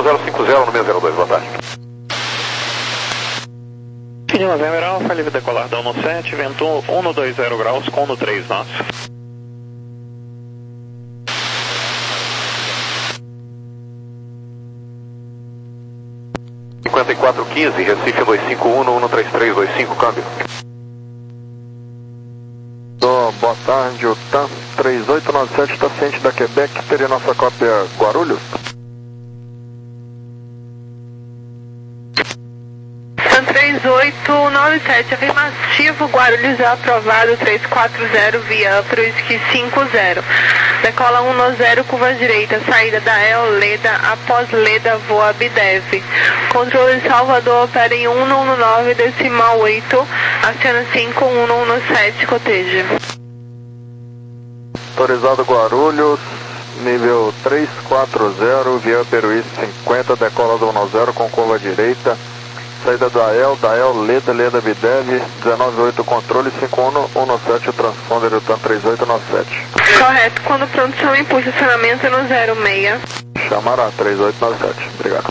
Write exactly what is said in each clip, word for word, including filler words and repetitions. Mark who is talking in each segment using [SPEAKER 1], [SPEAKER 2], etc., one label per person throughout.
[SPEAKER 1] zero cinco zero no seis zero dois, boa tarde.
[SPEAKER 2] Novembro Alfa, livre decolar da um sete, vento um dois zero graus, com três nós.
[SPEAKER 1] cinquenta e quatro quinze, Recife dois cinco um, um três três dois cinco, câmbio.
[SPEAKER 3] Oh, boa tarde, o TAM três oito nove sete está ciente da Quebec, teria nossa cópia Guarulhos?
[SPEAKER 4] três oito nove sete, afirmativo, Guarulhos é aprovado, três quatro zero, via para o Whisky cinco zero. Decola um zero, curva direita, saída da El Leda, após Leda, voa Bidev. Controle Salvador, opera em um um nove, decimal oito, aciona cinco um um sete, coteja.
[SPEAKER 3] Autorizado Guarulhos, nível três quatro zero, via Peruíce cinquenta, decola do um zero com curva direita, saída da El, da El, Leda, Leda, Bidev, dezenove oito, controle cinco um um sete, o transponder do TAM três oito nove sete.
[SPEAKER 4] Correto, quando pronto, chama em posicionamento no zero seis.
[SPEAKER 3] Chamará, três oito nove sete, obrigado.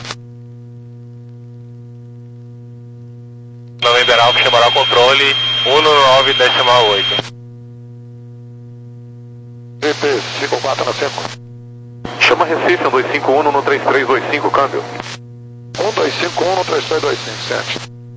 [SPEAKER 5] Novembro Alfa, chamará controle um nove decimal oito.
[SPEAKER 3] V P cinco quatro na cinco.
[SPEAKER 1] Chama Recife, dois cinco um, um três três dois cinco, câmbio.
[SPEAKER 3] um dois cinco um, um três três dois cinco, sete.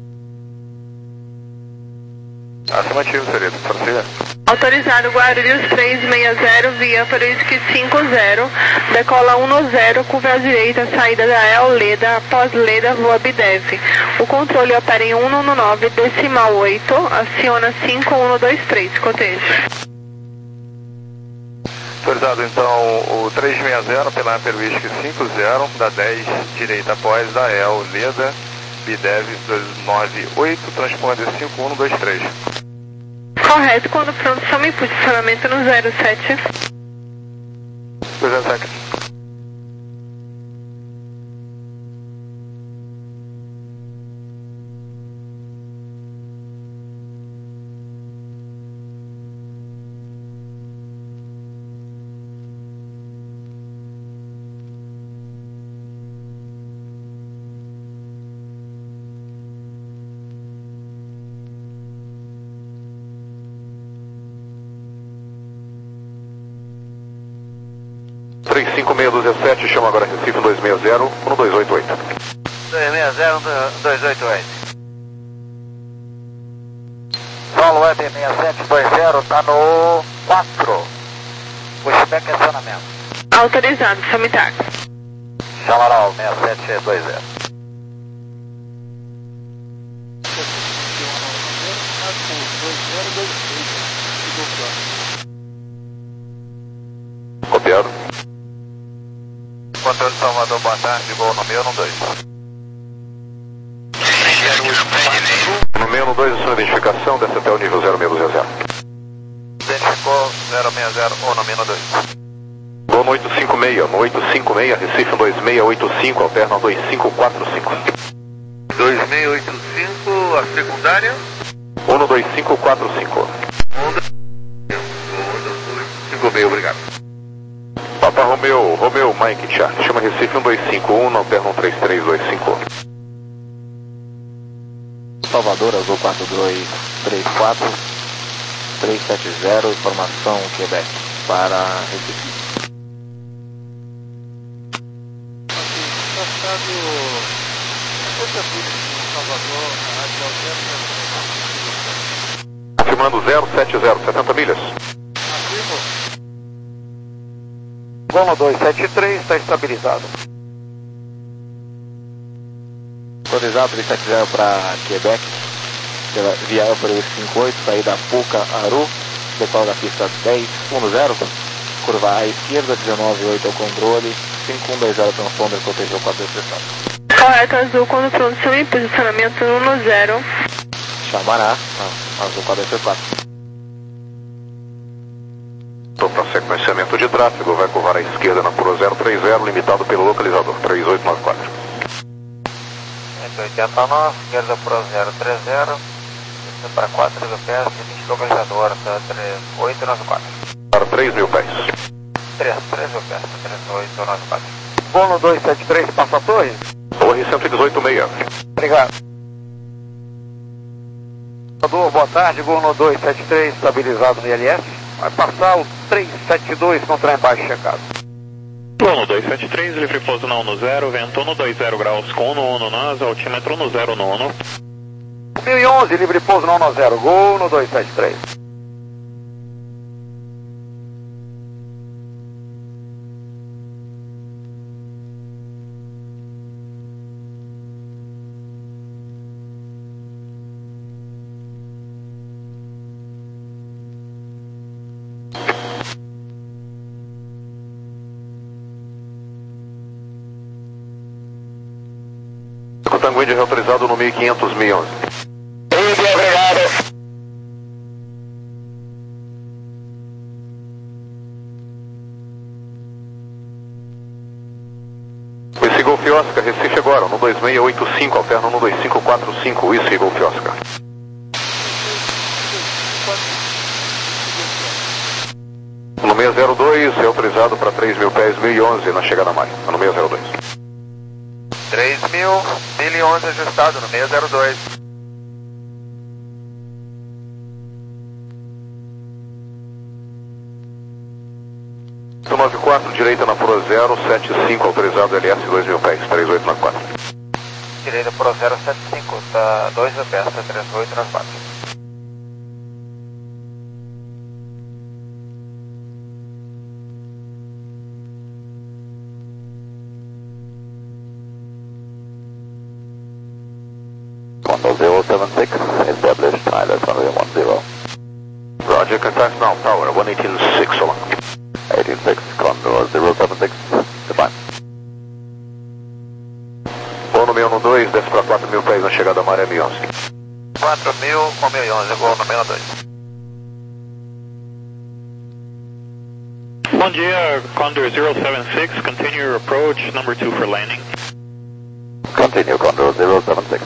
[SPEAKER 1] Afirmativo, seria, Francisco.
[SPEAKER 4] Autorizado Guarulhos três seis zero, via para o Whisky cinco zero, decola um zero, curva à direita, saída da El Leda, após Leda, voa Bidev. O controle opera em um um nove, decimal oito, aciona cinco um dois três, coteja.
[SPEAKER 5] Autorizado então o três seis zero pela Amper Whisky cinco zero, da dez direita após da El Leda, Bidev dois nove oito, transponder cinco um dois três.
[SPEAKER 4] Correto, quando pronto, chama em posicionamento no zero sete.
[SPEAKER 5] zero sete.
[SPEAKER 1] três cinco seis dois sete, chama agora Recife dois seis zero, um dois oito oito.
[SPEAKER 5] dois seis zero, um dois oito oito.
[SPEAKER 3] Solo Web seis sete dois zero, está no quatro. Pushback acionamento.
[SPEAKER 4] Autorizado, chama táxi.
[SPEAKER 3] Chamará seis sete dois zero.
[SPEAKER 1] Copiado.
[SPEAKER 5] Controle Salvador, boa tarde, gol no meu, no dois.
[SPEAKER 1] No meio, no dois, a sua identificação, desce até o nível zero seis dois zero.
[SPEAKER 5] Identificou zero seis zero, ou no meu, no dois.
[SPEAKER 1] Gol no oito cinco seis, no oito cinco seis, Recife dois seis oito cinco, alterna dois cinco quatro cinco.
[SPEAKER 5] dois seis oito cinco, a secundária?
[SPEAKER 1] um no dois cinco quatro cinco.
[SPEAKER 5] um dois cinco seis, obrigado.
[SPEAKER 1] Papa Romeu, Romeu, Mike Charlie, chama Recife um dois cinco um, alterna um três três dois cinco.
[SPEAKER 3] Salvador, Azul quatro dois três quatro, três sete zero, informação Quebec para Recife.
[SPEAKER 1] Afirmando zero sete zero, setenta milhas.
[SPEAKER 3] Golo dois sete três, está estabilizado. Autorizado três sete zero para Quebec, via para o cinco oito, saída Puca Aru, decola da pista dez um zero, curva à esquerda, dezenove oito ao controle, cinco um dois zero transponder, protegeu quatro depressão.
[SPEAKER 4] Correto, Azul, quando pronto, chama em posicionamento no zero.
[SPEAKER 3] Chamará, ah, Azul quatro quatro.
[SPEAKER 1] Para sequenciamento de tráfego, vai curvar à esquerda na Pro zero três zero, limitado pelo localizador três oito nove quatro.
[SPEAKER 3] cento e oitenta e nove, esquerda Pro zero três zero, descendo para quatro mil pés, limite localizador três oito nove quatro.
[SPEAKER 1] Para três mil pés.
[SPEAKER 3] três, três mil pés, três oito nove quatro. Gol no dois sete três, passa a torre.
[SPEAKER 1] Torre cento e dezoito meia.
[SPEAKER 3] Obrigado. Boa tarde, Gol no dois sete três, estabilizado no I L S. Vai passar o três sete dois com trem baixo checado.
[SPEAKER 2] Gol no dois sete três, livre pouso na um no zero, vento no dois zero graus com no um nós, altímetro no zero no um.
[SPEAKER 3] mil e onze, livre pouso na um no zero, Gol no dois sete três.
[SPEAKER 1] Tango Indy autorizado no mil e quinhentos, mil e onze.
[SPEAKER 3] Indy, obrigado.
[SPEAKER 1] Whisky Golf Oscar, Recife agora, no dois seis oito cinco, alterno no dois cinco quatro cinco, Whisky Golf Oscar. No seis zero dois, é autorizado para três mil pés, mil e onze na chegada a Mari, no seis zero dois.
[SPEAKER 5] três mil, mil e onze ajustado no seis zero dois.
[SPEAKER 1] noventa e quatro, direita na Pro zero sete cinco, autorizado L S dois mil pés, três oito nove quatro.
[SPEAKER 5] Direita Pro zero sete cinco, tá dois mil pés, tá três oito nove quatro.
[SPEAKER 3] zero seven six, established pilot runway one zero.
[SPEAKER 1] Roger, contact now, power one eighteen six, so long.
[SPEAKER 3] eighteen six, Condor zero seven six, define.
[SPEAKER 1] Gol no seis um dois, desce para quatro mil pés na chegada a Mari, mil e onze.
[SPEAKER 5] quatro mil com mil e onze, gol no seis um dois.
[SPEAKER 2] Bom dia, Condor zero seven six, continue your approach, number two for landing.
[SPEAKER 3] Continue, Condor zero seven six.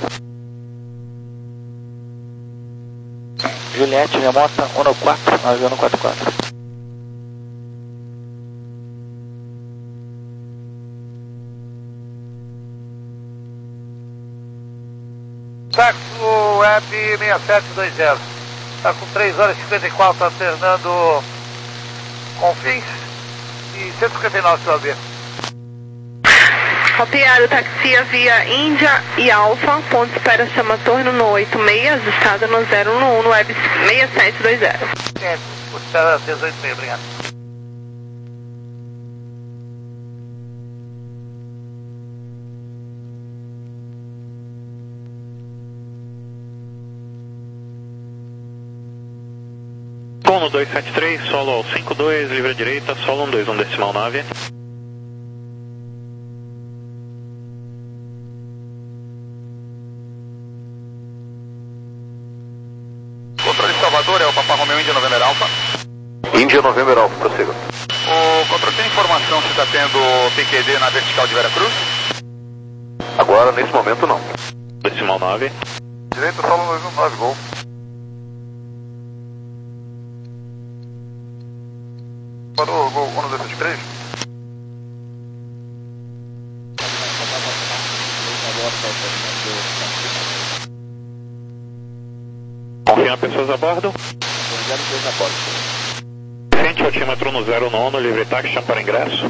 [SPEAKER 3] Juliette, remota um no quatro, avião no quatro quatro.
[SPEAKER 6] Saxo Web seis sete dois zero. Está com três horas e cinquenta e quatro, alternando Confins e cento e cinquenta e nove, seu A B.
[SPEAKER 4] Copiado, taxia via Índia e Alfa, ponto espera chama torre no oito seis, ajustado no zero um no web seis sete dois zero.
[SPEAKER 6] É, ponto espera dezoito seis, obrigado.
[SPEAKER 2] Gol no dois sete três, solo ao cinco dois, livre à direita, solo um dois um decimal nove.
[SPEAKER 5] Controle de Salvador, é o Papa Romeo Índia November Alpha.
[SPEAKER 1] Índia November Alpha, prossiga.
[SPEAKER 5] O controle tem informação se está tendo P Q D na vertical de Veracruz?
[SPEAKER 1] Agora, nesse momento, não.
[SPEAKER 2] Decimal nove.
[SPEAKER 5] Direita, solo dois um nove, gol. Parou, gol, gol no dois sete três.
[SPEAKER 2] Confirma pessoas a bordo. Frente altímetro no zero nono, livre táxi, chama para ingresso.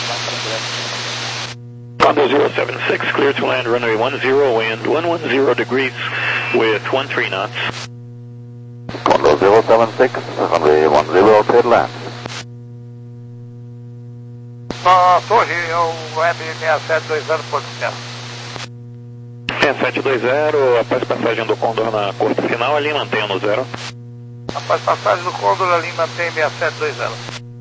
[SPEAKER 2] Condor zero seven six, clear to land runway one zero, wind one one zero degrees with one three knots.
[SPEAKER 3] Condor zero seven six, runway one zero, clear to land.
[SPEAKER 6] A torre é o Web seis sete dois zero, ponto zero.
[SPEAKER 2] seis sete dois zero, após passagem do Condor na curta final, ali mantenha no zero.
[SPEAKER 6] Após passagem do Condor, ali mantém seis sete dois zero.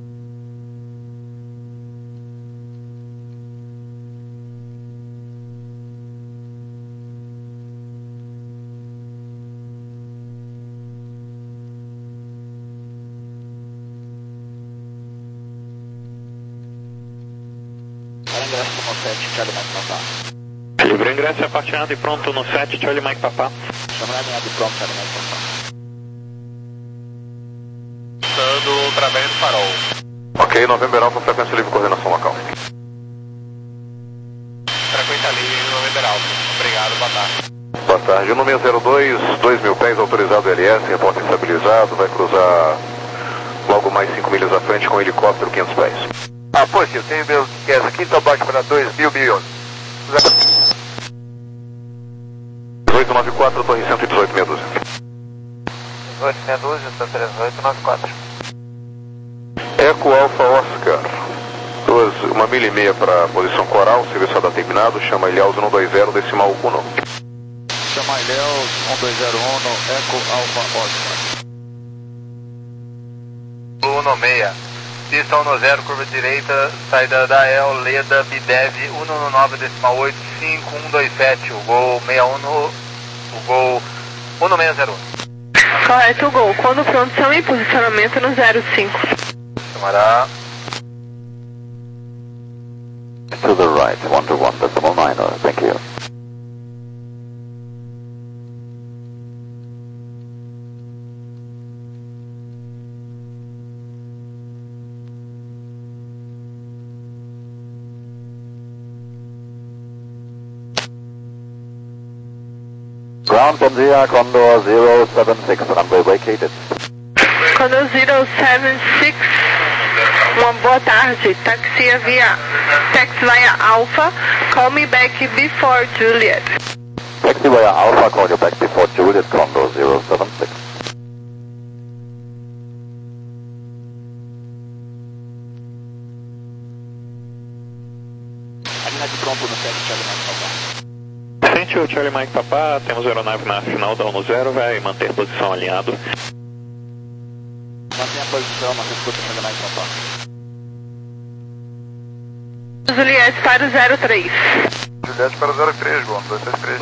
[SPEAKER 2] Livre ingresso é parteado e pronto no sete, Charlie Mike Papá.
[SPEAKER 5] Dando através do farol.
[SPEAKER 1] Ok, November Alpha, frequência livre, coordenação local.
[SPEAKER 6] ali no Liberal. Obrigado, boa tarde.
[SPEAKER 1] Boa tarde. No meia zero dois, dois mil pés, autorizado L S, reporte estabilizado, vai cruzar logo mais cinco milhas à frente com helicóptero quinhentos pés.
[SPEAKER 3] Ah, poxa, eu tenho meu G S aqui, então baixa para dois mil, mil e onze.
[SPEAKER 1] dezoito noventa e quatro, torre cento e dezoito, meia dúzia.
[SPEAKER 6] dezoito, meia dúzia, dezoito, noventa e quatro.
[SPEAKER 1] Eco Alfa Oscar. Duas, uma milha e meia para a posição coral, serviço está terminado, chama Ilhéus um dois zero, decimal um.
[SPEAKER 3] Chama Ilhéus um dois zero um, Eco Alfa Oscar.
[SPEAKER 6] um seis. Pista um zero, curva direita, saída da El, Leda, Bidev, cento e nove, decimal oito, cinco um dois sete, o Gol sessenta e um, o Gol um seis zero um.
[SPEAKER 4] Correto, Gol. Quando pronto, são em posicionamento no zero cinco.
[SPEAKER 6] Chamará.
[SPEAKER 3] To the right, one to one, decimal nine, thank you. Ground Tanzania, Condor zero seven six, runway vacated.
[SPEAKER 4] Condor zero seven six, uma boa tarde. Taxia via, taxi via Alpha, call me back before Juliet.
[SPEAKER 3] Taxi via Alpha, call you back before Juliet, Condor zero seven six. Alinhado pronto no sete, Charlie Mike Papa.
[SPEAKER 2] Frente o Charlie Mike Papa, temos aeronave na final da um zero, vai manter posição alinhado.
[SPEAKER 3] Mantenha a posição, mantenha a posição Charlie Mike Papa.
[SPEAKER 4] Juliet para o zero três.
[SPEAKER 5] Juliette para o zero três, Gol, dois seis três.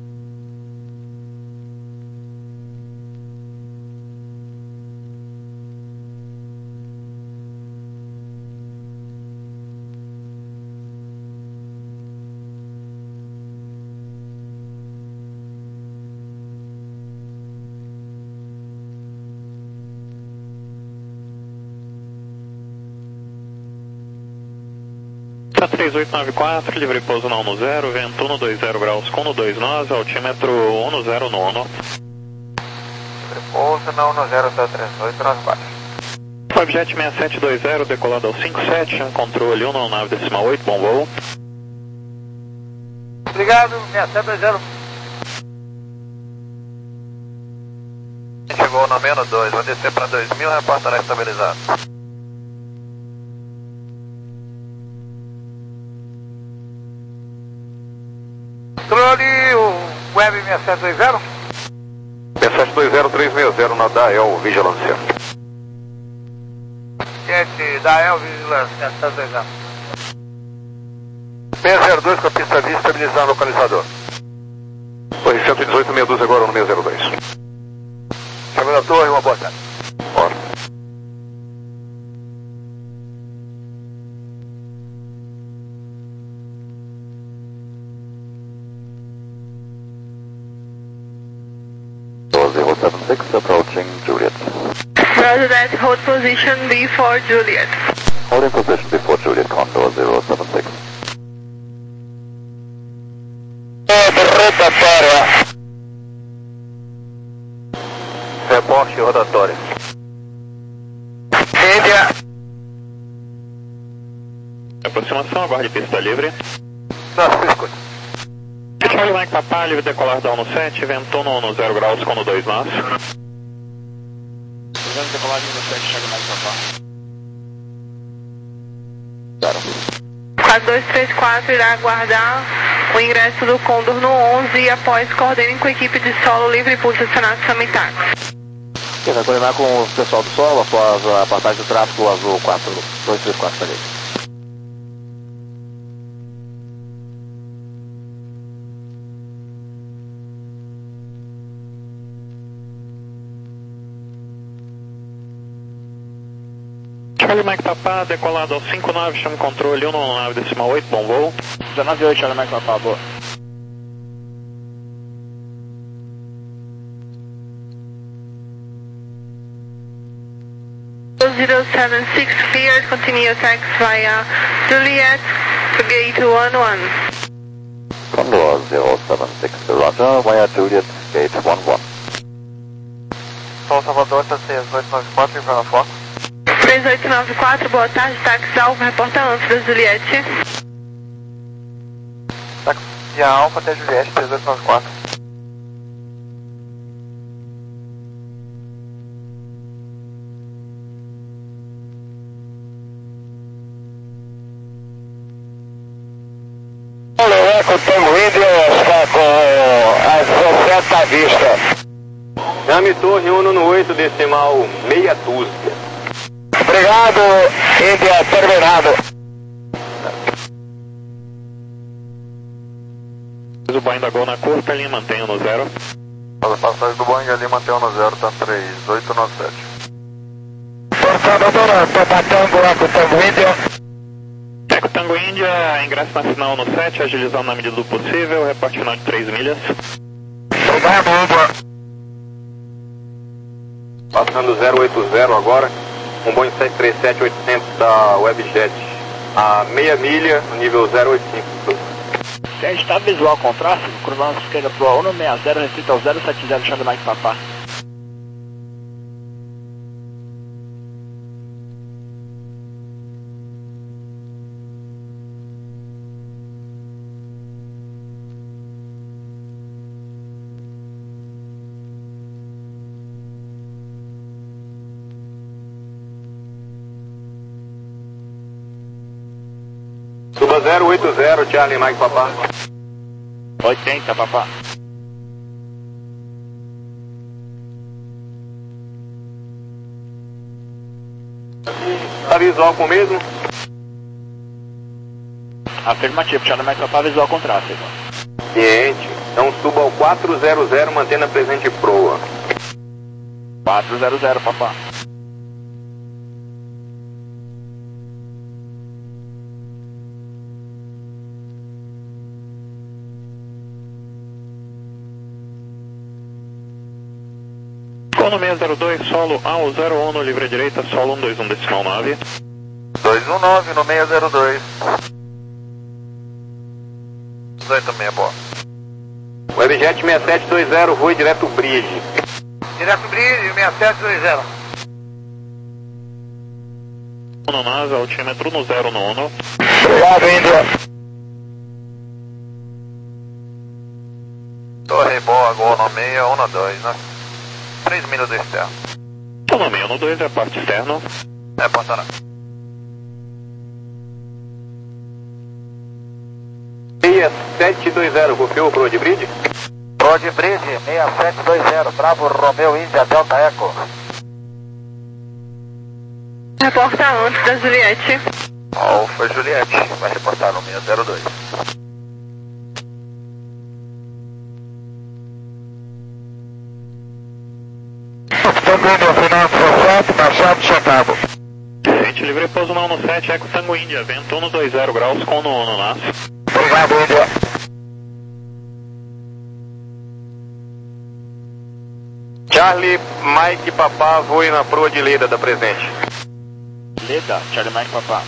[SPEAKER 2] três oito nove quatro, livre pouso na um zero, vento um dois zero graus com dois nós, altímetro um zero nono.
[SPEAKER 6] Livre pouso na um zero, três oito, nove quatro.
[SPEAKER 2] Objet seis sete dois zero, decolado ao cinco sete, controle um nove decimal oito, bom voo.
[SPEAKER 6] Obrigado, seis sete dois zero. Chegou na menos dois, vai descer para dois mil, reportará estabilizado. Controle, o Web seis sete dois zero.
[SPEAKER 1] seis sete dois zero, três seis zero na Dael, Vigilância.
[SPEAKER 6] Gente, Dael, Vigilância, seis sete dois zero.
[SPEAKER 3] seis zero dois com a pista vista, estabilizando o localizador.
[SPEAKER 1] Torre cento e dezoito, meia dúzia agora no seis zero dois.
[SPEAKER 3] Chegando a torre, uma boa tarde.
[SPEAKER 1] Bora.
[SPEAKER 3] zero seven six, approaching Juliet.
[SPEAKER 4] Roger that, hold position before Juliet.
[SPEAKER 3] Holding position before Juliet, Condor zero seven six. Rotatória. Reporte rotatória. Índia.
[SPEAKER 2] Aproximação, aguarde pista livre.
[SPEAKER 3] Nossa, escuta.
[SPEAKER 2] Charlie Mike Papa, livre decolar da um sete, vento no um zero graus com dois nós.
[SPEAKER 3] Usando decolagem no sete, Charlie Mike Papa. Zero.
[SPEAKER 4] quatro dois três quatro irá aguardar o ingresso do Condor no onze e após coordenem com a equipe de solo livre e posicionado Samitax.
[SPEAKER 3] Quem vai coordenar com o pessoal do solo após a passagem do tráfego azul quatro dois três quatro para ele.
[SPEAKER 2] Charlie Mike Papa, decolado ao cinco nove, chama controle um nove decimal oito, bom voo.
[SPEAKER 3] dezenove oito, Charlie Mike Papa, boa.
[SPEAKER 4] zero seven six, cleared, continue tax via Juliet to gate one one.
[SPEAKER 3] Bangalore zero seven six, Roger, via Juliet, gate one one.
[SPEAKER 5] São Salvador, T C oito nove quatro, Inverno Fox.
[SPEAKER 4] três oito nove quatro, boa tarde, táxi Alfa, reporta antes da Juliette.
[SPEAKER 5] Táxi Alfa até Juliette, três oito nove quatro.
[SPEAKER 7] Olha, o Eco Tango Índio está com a sessenta à vista.
[SPEAKER 2] Chame Torre um no oito, decimal meia dúzia.
[SPEAKER 7] Obrigado, Índia, terminado.
[SPEAKER 2] O Boeing da Gol na curta, linha mantenha no zero.
[SPEAKER 3] A passagem do Boeing ali mantém no zero, tá três oito nove sete.
[SPEAKER 7] Portanto, Papa Tango, Eco Tango Índio.
[SPEAKER 2] Eco Tango Índia, ingresso na final no sete, agilizando na medida do possível, reporte final de três milhas.
[SPEAKER 7] Obrigado, Índia.
[SPEAKER 1] Passando zero oito zero agora, um Boeing sete três sete oitocentos da Webjet, a meia milha, no nível zero oito cinco.
[SPEAKER 8] Tem está visual com tráfego, cronômetro esquerda para o um sessenta, restrito ao zero sete zero, Charlie Mike Papá.
[SPEAKER 1] Suba zero oito zero, Charlie Mike Papá.
[SPEAKER 8] oitenta, Papá.
[SPEAKER 1] Tá visual com o mesmo?
[SPEAKER 8] Afirmativo, Charlie Mike Papá, visual com tráfego.
[SPEAKER 1] Ciente. Então suba ao quatro zero zero, mantendo a presente proa.
[SPEAKER 8] quatro zero zero, Papá.
[SPEAKER 2] Sono seis zero dois, solo ao zero um no livre direita, solo um dois um decimal nove.
[SPEAKER 5] dois um nove no seis zero dois. dezoito meia, boa.
[SPEAKER 1] Webjet seis sete dois zero, voe direto Bridge.
[SPEAKER 6] Direto Bridge, seis sete dois zero.
[SPEAKER 2] No NASA, altímetro no zero no um.
[SPEAKER 7] Obrigado, Índia.
[SPEAKER 5] Torre boa, Gol no meia, um no dois, né? três milhas do externo.
[SPEAKER 2] Sono meio no dois, é parte externo.
[SPEAKER 5] É, passará.
[SPEAKER 1] seis sete dois zero, confirma o Pro de Bridge?
[SPEAKER 7] Pro de Bridge, seis sete dois zero, Bravo Romeo Índia Delta Eco.
[SPEAKER 4] Reporta antes da Juliette.
[SPEAKER 5] Alfa Juliette, vai reportar no seis zero dois.
[SPEAKER 7] Tango Índia, final sete, baixado, checado.
[SPEAKER 2] Gente livre, pouso não no sete, Eco Tango Índia, vento no dois zero graus, com no um no NAS.
[SPEAKER 7] Obrigado, Índia.
[SPEAKER 1] Charlie Mike Papá, voe na proa de Leda da presente.
[SPEAKER 8] Leda, Charlie Mike Papá.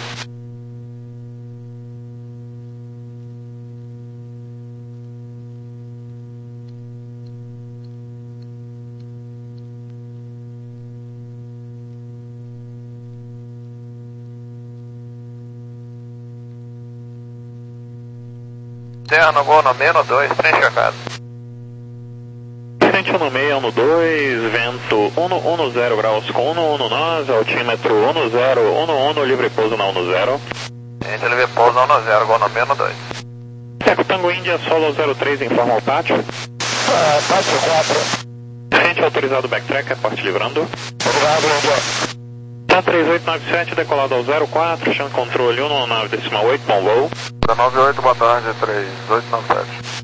[SPEAKER 5] Externo, Gol no meio no dois, preenche a casa.
[SPEAKER 2] Frente um no meio, um no dois, vento um no um no zero graus, com um no um no NAS, altímetro um no zero, um no um no livre pouso na um no zero.
[SPEAKER 5] Gente, ele vê pouso um no zero, Gol no meio no dois.
[SPEAKER 2] Eco Tango Índia, solo zero três, informa ao pátio.
[SPEAKER 7] Uh, pátio quatro.
[SPEAKER 2] Frente autorizado backtrack, é parte livrando.
[SPEAKER 7] Obrigado, Índia.
[SPEAKER 2] Tá três oito nove sete, decolado ao zero quatro, chão de controle um no nove decimal oito, bom voo.
[SPEAKER 3] nove oito, boa tarde, três oito nove sete.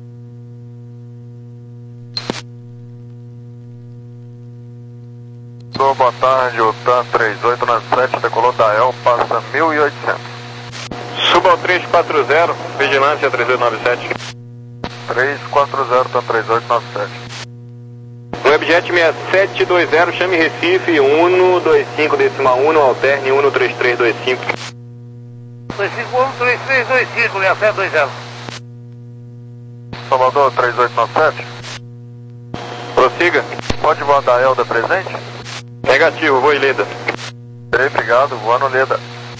[SPEAKER 3] Sou, boa tarde, o T A M três oito nove sete, decolou da El, passa mil e oitocentos.
[SPEAKER 1] Suba ao três quatro zero, vigilância três oito nove sete.
[SPEAKER 3] três quatro zero, T A M três oito nove sete.
[SPEAKER 1] Webjet seis sete dois zero, chame Recife, um dois cinco decimal um, alterne um três três dois cinco.
[SPEAKER 6] dois cinco um, três três dois cinco, seis sete dois zero.
[SPEAKER 3] Salvador, três oito nove sete.
[SPEAKER 1] Prossiga.
[SPEAKER 3] Pode voar da Elda presente?
[SPEAKER 1] Negativo, vou em Leda.
[SPEAKER 3] Obrigado, voando Leda.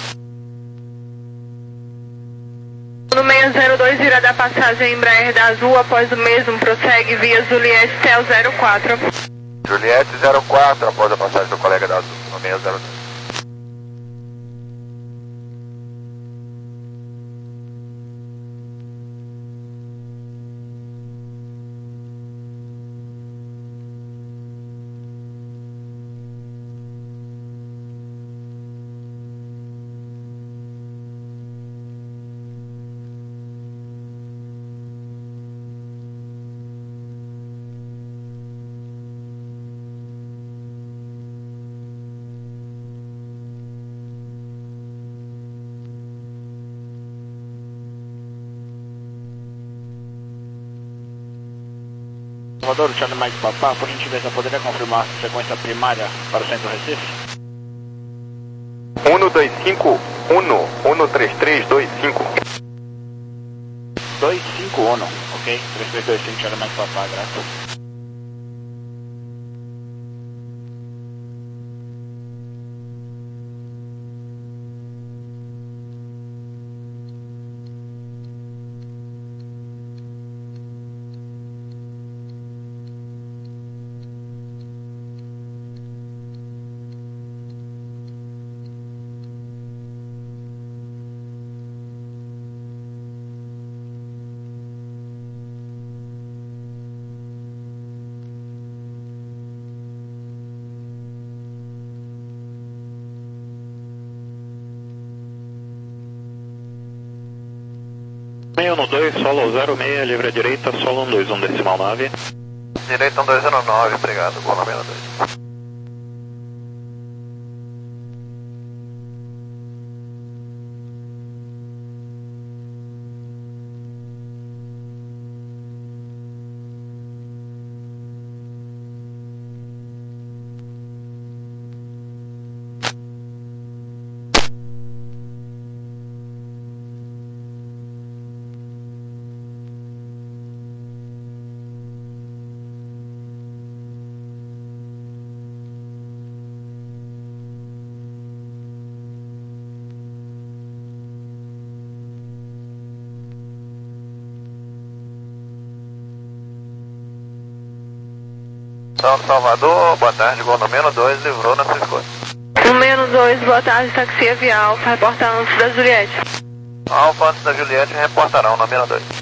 [SPEAKER 4] No seis zero dois, vira da passagem Embraer da Azul, após o mesmo, prossegue via Juliette Tel zero quatro.
[SPEAKER 3] Juliette zero quatro, após a passagem do colega da Azul, no seis zero dois.
[SPEAKER 8] Salvador, Charlie Mike Papá, por gentileza, poderia confirmar a sequência primária para o centro do Recife?
[SPEAKER 1] um dois cinco um um três três dois cinco.
[SPEAKER 8] dois cinco um, ok? três três dois cinco, Charlie Mike Papá, graças.
[SPEAKER 2] seis um dois, solo zero seis, livre à direita, solo um dois um decimal nove.
[SPEAKER 5] Direita um dois zero nove, obrigado, voo no menos dois. São Salvador, boa tarde, gol no menos dois, livrou na sua escolha.
[SPEAKER 4] No menos dois, boa tarde, taxi via Alfa, reportar antes da Juliette.
[SPEAKER 5] Alfa antes da Juliette, reportarão no menos dois.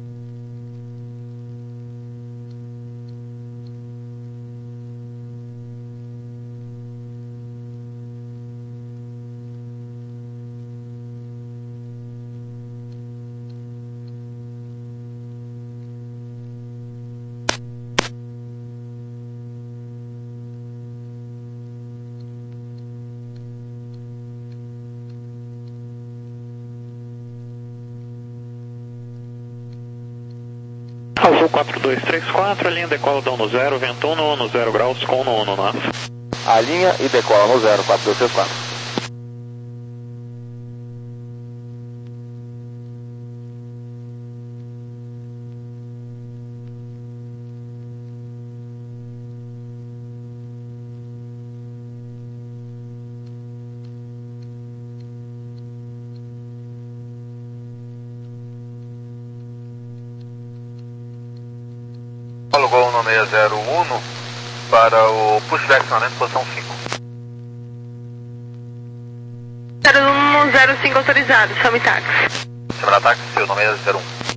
[SPEAKER 2] Azul quatro dois três quatro, a linha decola da um zero, vento um no zero graus com um no nove.
[SPEAKER 3] A linha e decola no zero quatro dois três quatro.
[SPEAKER 5] Gol no seis zero um para o pushback acionamento, posição cinco.
[SPEAKER 4] zero um zero cinco autorizado, chame táxi.
[SPEAKER 5] Chama da táxi, seu nome é seis zero um.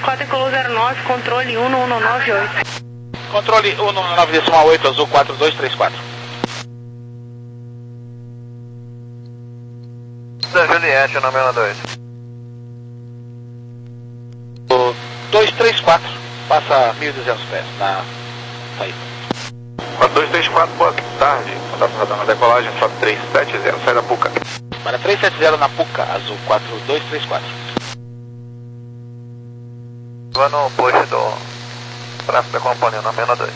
[SPEAKER 4] quatro, decolou zero nove, controle um um nove oito.
[SPEAKER 8] Controle um um nove decimal oito, azul quatro dois três quatro.
[SPEAKER 5] Da Juliette, nome dois.
[SPEAKER 8] O dois três quatro, passa mil e duzentos pés na saída.
[SPEAKER 1] quatro dois três quatro, boa tarde. Contato na decolagem, quatro três sete zero, sai da Puca.
[SPEAKER 8] Para três sete zero na Puca, azul quatro dois três quatro.
[SPEAKER 5] Lá no posto do tráfego da companhia, nome dois.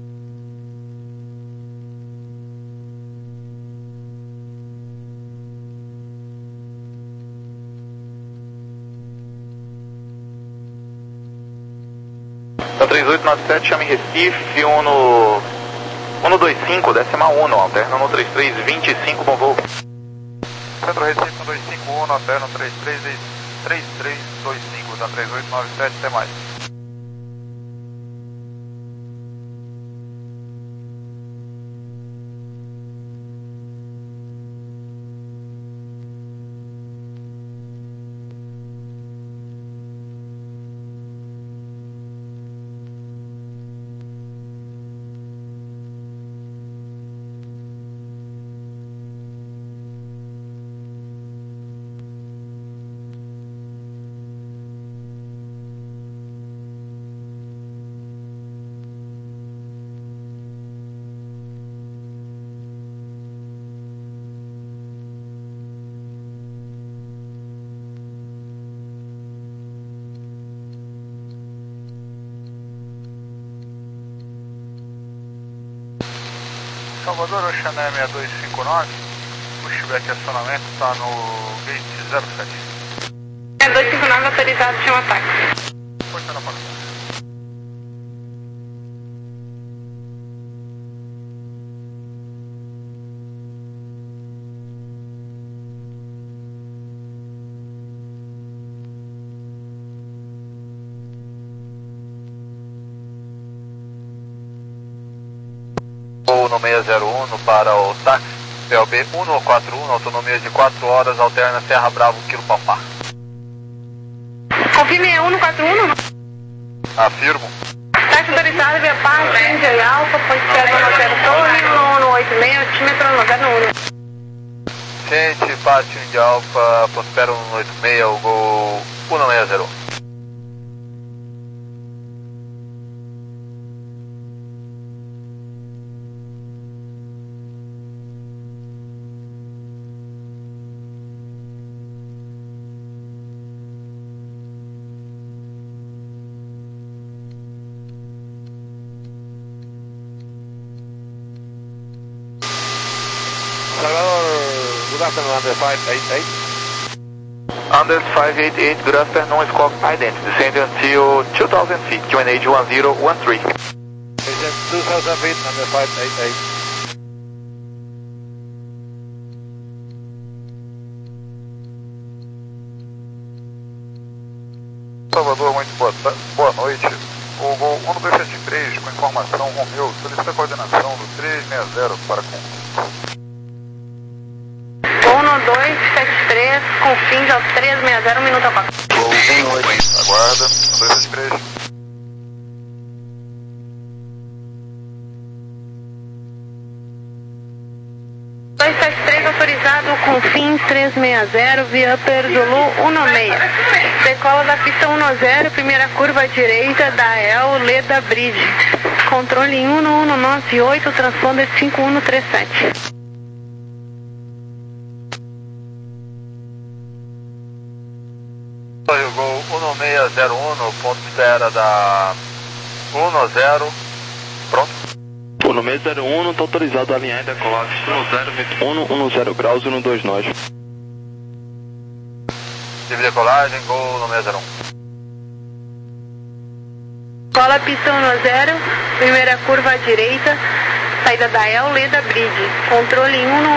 [SPEAKER 1] Tá três oito nove sete, chama em Recife, um no... um no dois cinco, décima um, alterna no três três vinte e cinco, bom voo.
[SPEAKER 5] Centro Recife, dois cinco um, alterna três três três três dois cinco, da três oito nove sete, até mais. Salvador, Oceané seis dois cinco nove, pushback acionamento está no gate zero sete.
[SPEAKER 4] seis dois cinco nove autorizado, chama ataque.
[SPEAKER 5] Pode estar na porta. Voo no seis zero um para o táxi, P L B um quatro um, autonomia de quatro horas, alterna Serra Bravo, Kilo Papá.
[SPEAKER 4] Confirme é um quatro um?
[SPEAKER 5] Afirmo.
[SPEAKER 4] Táxi autorizado, via parte, Índia Alfa, ponte zero nove zero, torre, um um oito seis, altímetro nove zero um.
[SPEAKER 5] Gente, parte Índia Alfa, Prospero um oito seis, o Gol um seis zero.
[SPEAKER 1] Good afternoon, under five eight eight. Under five eight eight, good afternoon, scope identity. Descend until two thousand feet, Q N H one zero one three.
[SPEAKER 5] two thousand feet, under five eight eight. Salvador, muito boa, boa noite. O Gol um dois sete três, com informação Romeu, solicita a coordenação do três seis zero para com...
[SPEAKER 4] um dois sete três, com fins ao três seis zero, minuto a quatro.
[SPEAKER 5] Gol um oito, aguarda, um dois sete três.
[SPEAKER 4] dois sete três autorizado com fins três seis zero, via Upper Zulu um seis. Decola da pista um zero, primeira curva à direita da El Leda Bridge. Controle um um nove oito, transponder cinco um três sete.
[SPEAKER 5] O Gol um seis zero um, no ponto de espera da um zero, pronto.
[SPEAKER 2] um seis zero um, não está autorizado a alinhar e decolar um um zero graus e um dois nove.
[SPEAKER 5] Tive decolagem, Gol um seis zero um.
[SPEAKER 4] Cola pista um zero, primeira curva à direita, saída da El Leda Bridge. Controle um